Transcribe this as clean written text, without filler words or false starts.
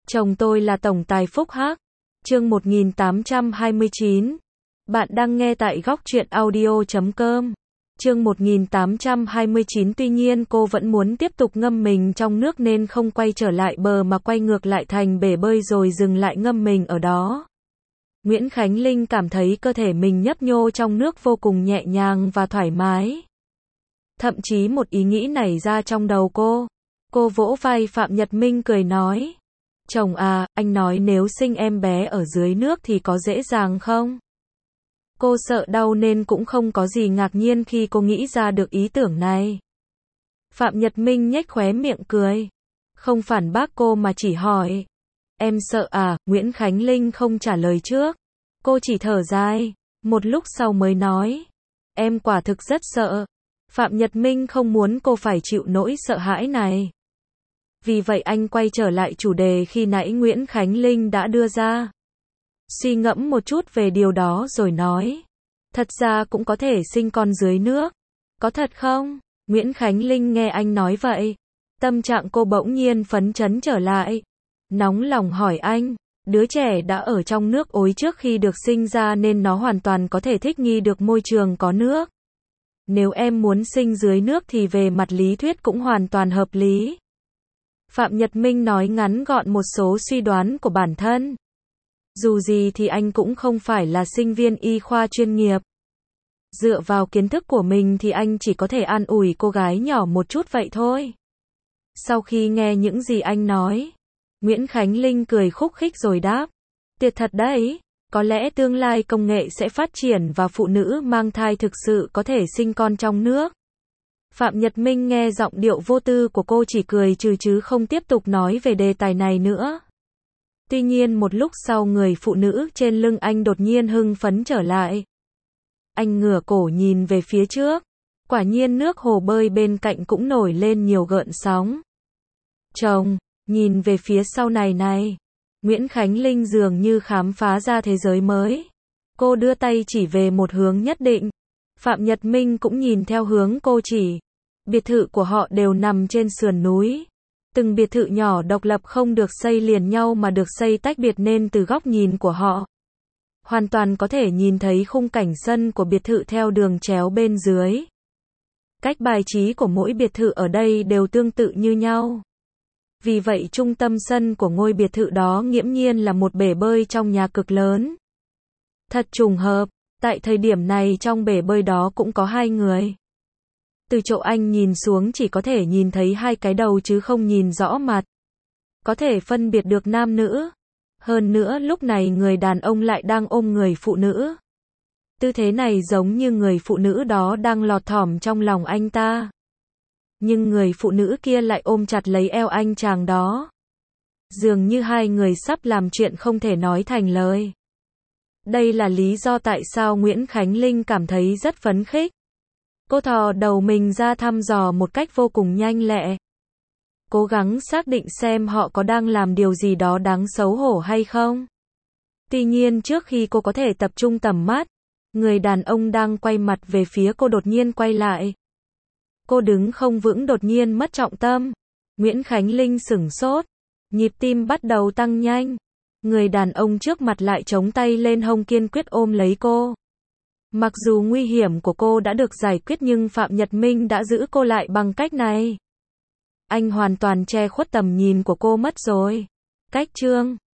Chồng tôi là tổng tài Phúc Hắc. Chương 1829. Bạn đang nghe tại góc truyện audio.com. Chương 1829. Tuy nhiên cô vẫn muốn tiếp tục ngâm mình trong nước nên không quay trở lại bờ mà quay ngược lại thành bể bơi rồi dừng lại ngâm mình ở đó. Nguyễn Khánh Linh cảm thấy cơ thể mình nhấp nhô trong nước vô cùng nhẹ nhàng và thoải mái. Thậm chí một ý nghĩ nảy ra trong đầu cô. Cô vỗ vai Phạm Nhật Minh cười nói: "Chồng à, anh nói nếu sinh em bé ở dưới nước thì có dễ dàng không?" Cô sợ đau nên cũng không có gì ngạc nhiên khi cô nghĩ ra được ý tưởng này. Phạm Nhật Minh nhếch khóe miệng cười. Không phản bác cô mà chỉ hỏi: "Em sợ à?" Nguyễn Khánh Linh không trả lời trước. Cô chỉ thở dài, một lúc sau mới nói: "Em quả thực rất sợ." Phạm Nhật Minh không muốn cô phải chịu nỗi sợ hãi này. Vì vậy anh quay trở lại chủ đề khi nãy Nguyễn Khánh Linh đã đưa ra. Suy ngẫm một chút về điều đó rồi nói: "Thật ra cũng có thể sinh con dưới nước." "Có thật không?" Nguyễn Khánh Linh nghe anh nói vậy, tâm trạng cô bỗng nhiên phấn chấn trở lại. Nóng lòng hỏi anh: "Đứa trẻ đã ở trong nước ối trước khi được sinh ra nên nó hoàn toàn có thể thích nghi được môi trường có nước. Nếu em muốn sinh dưới nước thì về mặt lý thuyết cũng hoàn toàn hợp lý." Phạm Nhật Minh nói ngắn gọn một số suy đoán của bản thân. Dù gì thì anh cũng không phải là sinh viên y khoa chuyên nghiệp. Dựa vào kiến thức của mình thì anh chỉ có thể an ủi cô gái nhỏ một chút vậy thôi. Sau khi nghe những gì anh nói, Nguyễn Khánh Linh cười khúc khích rồi đáp: "Tuyệt thật đấy, có lẽ tương lai công nghệ sẽ phát triển và phụ nữ mang thai thực sự có thể sinh con trong nước." Phạm Nhật Minh nghe giọng điệu vô tư của cô chỉ cười trừ chứ không tiếp tục nói về đề tài này nữa. Tuy nhiên một lúc sau người phụ nữ trên lưng anh đột nhiên hưng phấn trở lại. Anh ngửa cổ nhìn về phía trước. Quả nhiên nước hồ bơi bên cạnh cũng nổi lên nhiều gợn sóng. "Chồng, nhìn về phía sau này này." Nguyễn Khánh Linh dường như khám phá ra thế giới mới. Cô đưa tay chỉ về một hướng nhất định. Phạm Nhật Minh cũng nhìn theo hướng cô chỉ. Biệt thự của họ đều nằm trên sườn núi. Từng biệt thự nhỏ độc lập không được xây liền nhau mà được xây tách biệt nên từ góc nhìn của họ, hoàn toàn có thể nhìn thấy khung cảnh sân của biệt thự theo đường chéo bên dưới. Cách bài trí của mỗi biệt thự ở đây đều tương tự như nhau. Vì vậy trung tâm sân của ngôi biệt thự đó nghiễm nhiên là một bể bơi trong nhà cực lớn. Thật trùng hợp, tại thời điểm này trong bể bơi đó cũng có hai người. Từ chỗ anh nhìn xuống chỉ có thể nhìn thấy hai cái đầu chứ không nhìn rõ mặt. Có thể phân biệt được nam nữ. Hơn nữa lúc này người đàn ông lại đang ôm người phụ nữ. Tư thế này giống như người phụ nữ đó đang lọt thỏm trong lòng anh ta. Nhưng người phụ nữ kia lại ôm chặt lấy eo anh chàng đó. Dường như hai người sắp làm chuyện không thể nói thành lời. Đây là lý do tại sao Nguyễn Khánh Linh cảm thấy rất phấn khích. Cô thò đầu mình ra thăm dò một cách vô cùng nhanh lẹ. Cố gắng xác định xem họ có đang làm điều gì đó đáng xấu hổ hay không. Tuy nhiên trước khi cô có thể tập trung tầm mắt, người đàn ông đang quay mặt về phía cô đột nhiên quay lại. Cô đứng không vững đột nhiên mất trọng tâm. Nguyễn Khánh Linh sửng sốt. Nhịp tim bắt đầu tăng nhanh. Người đàn ông trước mặt lại chống tay lên hông kiên quyết ôm lấy cô. Mặc dù nguy hiểm của cô đã được giải quyết nhưng Phạm Nhật Minh đã giữ cô lại bằng cách này. Anh hoàn toàn che khuất tầm nhìn của cô mất rồi. Cách chương